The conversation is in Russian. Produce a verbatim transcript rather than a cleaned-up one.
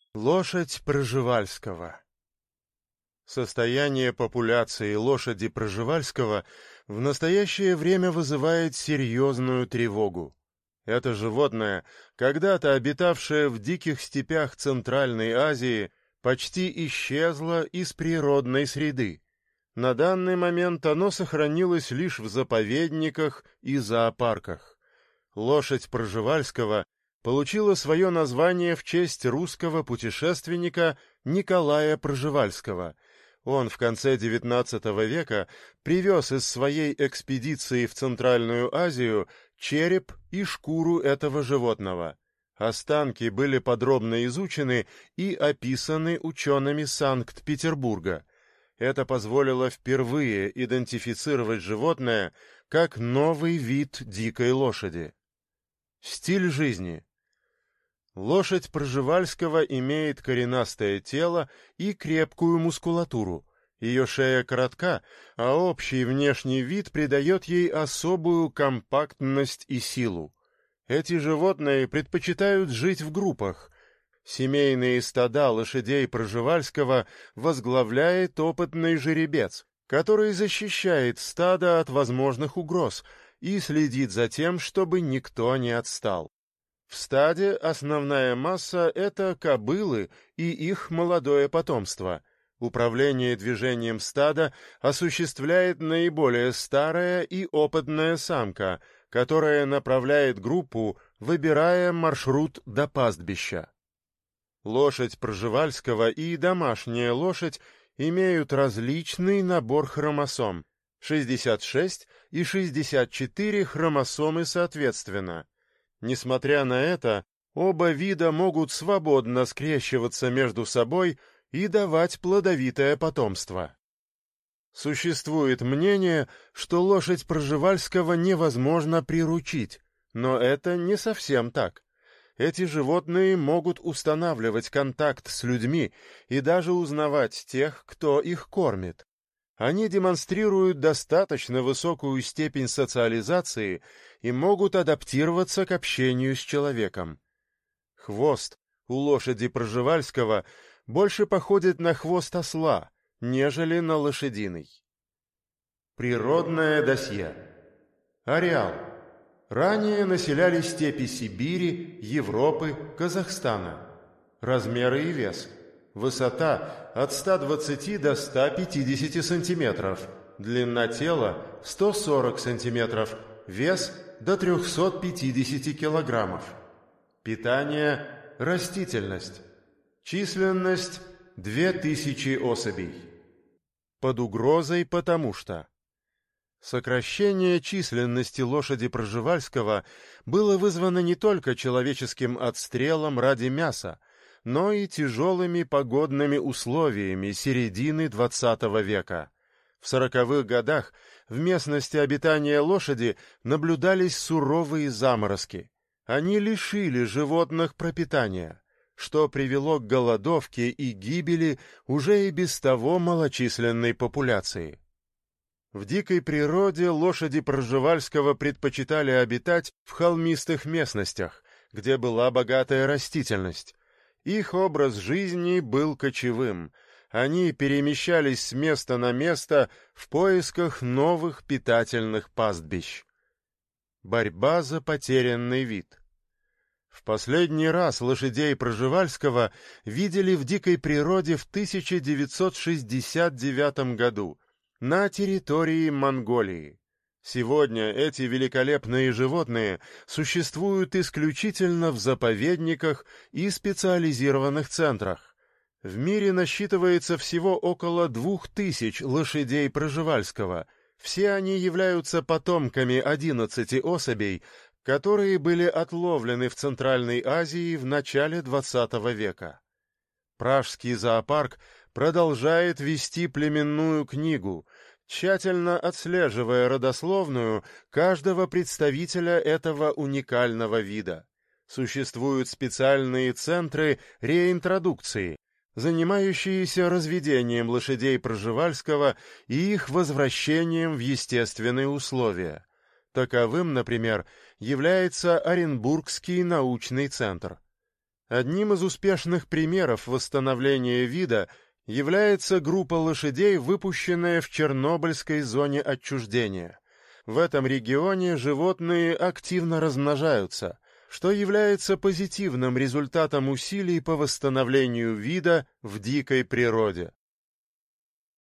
Лошадь Пржевальского. Состояние популяции лошади Пржевальского в настоящее время вызывает серьезную тревогу. Это животное, когда-то обитавшее в диких степях Центральной Азии, почти исчезло из природной среды. На данный момент оно сохранилось лишь в заповедниках и зоопарках. Лошадь Пржевальского получила свое название в честь русского путешественника Николая Пржевальского. Он в конце девятнадцатого века привез из своей экспедиции в Центральную Азию череп и шкуру этого животного. Останки были подробно изучены и описаны учеными Санкт-Петербурга. Это позволило впервые идентифицировать животное как новый вид дикой лошади. Стиль жизни. Лошадь Пржевальского имеет коренастое тело и крепкую мускулатуру. Ее шея коротка, а общий внешний вид придает ей особую компактность и силу. Эти животные предпочитают жить в группах. Семейные стада лошадей Пржевальского возглавляет опытный жеребец, который защищает стадо от возможных угроз и следит за тем, чтобы никто не отстал. В стаде основная масса — это кобылы и их молодое потомство. Управление движением стада осуществляет наиболее старая и опытная самка, которая направляет группу, выбирая маршрут до пастбища. Лошадь Пржевальского и домашняя лошадь имеют различный набор хромосом — шестьдесят шесть и шестьдесят четыре хромосомы соответственно. Несмотря на это, оба вида могут свободно скрещиваться между собой и давать плодовитое потомство. Существует мнение, что лошадь Пржевальского невозможно приручить, но это не совсем так. Эти животные могут устанавливать контакт с людьми и даже узнавать тех, кто их кормит. Они демонстрируют достаточно высокую степень социализации и могут адаптироваться к общению с человеком. Хвост у лошади Пржевальского больше походит на хвост осла, нежели на лошадиный. Природное досье. Ареал. Ранее населяли степи Сибири, Европы, Казахстана. Размеры и вес. Высота от ста двадцати до ста пятидесяти сантиметров, длина тела сто сорок сантиметров, вес до трехсот пятидесяти килограммов. Питание – растительность. Численность – две тысячи особей. Под угрозой потому что сокращение численности лошади Пржевальского было вызвано не только человеческим отстрелом ради мяса, но и тяжелыми погодными условиями середины двадцатого века. В сороковых годах в местности обитания лошади наблюдались суровые заморозки. Они лишили животных пропитания, что привело к голодовке и гибели уже и без того малочисленной популяции. В дикой природе лошади Пржевальского предпочитали обитать в холмистых местностях, где была богатая растительность. Их образ жизни был кочевым. Они перемещались с места на место в поисках новых питательных пастбищ. Борьба за потерянный вид. В последний раз лошадей Пржевальского видели в дикой природе в тысяча девятьсот шестьдесят девятом году на территории Монголии. Сегодня эти великолепные животные существуют исключительно в заповедниках и специализированных центрах. В мире насчитывается всего около двух тысяч лошадей Пржевальского. Все они являются потомками одиннадцати особей, которые были отловлены в Центральной Азии в начале двадцатого века. Пражский зоопарк продолжает вести племенную книгу, тщательно отслеживая родословную каждого представителя этого уникального вида. Существуют специальные центры реинтродукции, занимающиеся разведением лошадей Пржевальского и их возвращением в естественные условия. Таковым, например, является Оренбургский научный центр. Одним из успешных примеров восстановления вида является группа лошадей, выпущенная в Чернобыльской зоне отчуждения. В этом регионе животные активно размножаются, что является позитивным результатом усилий по восстановлению вида в дикой природе.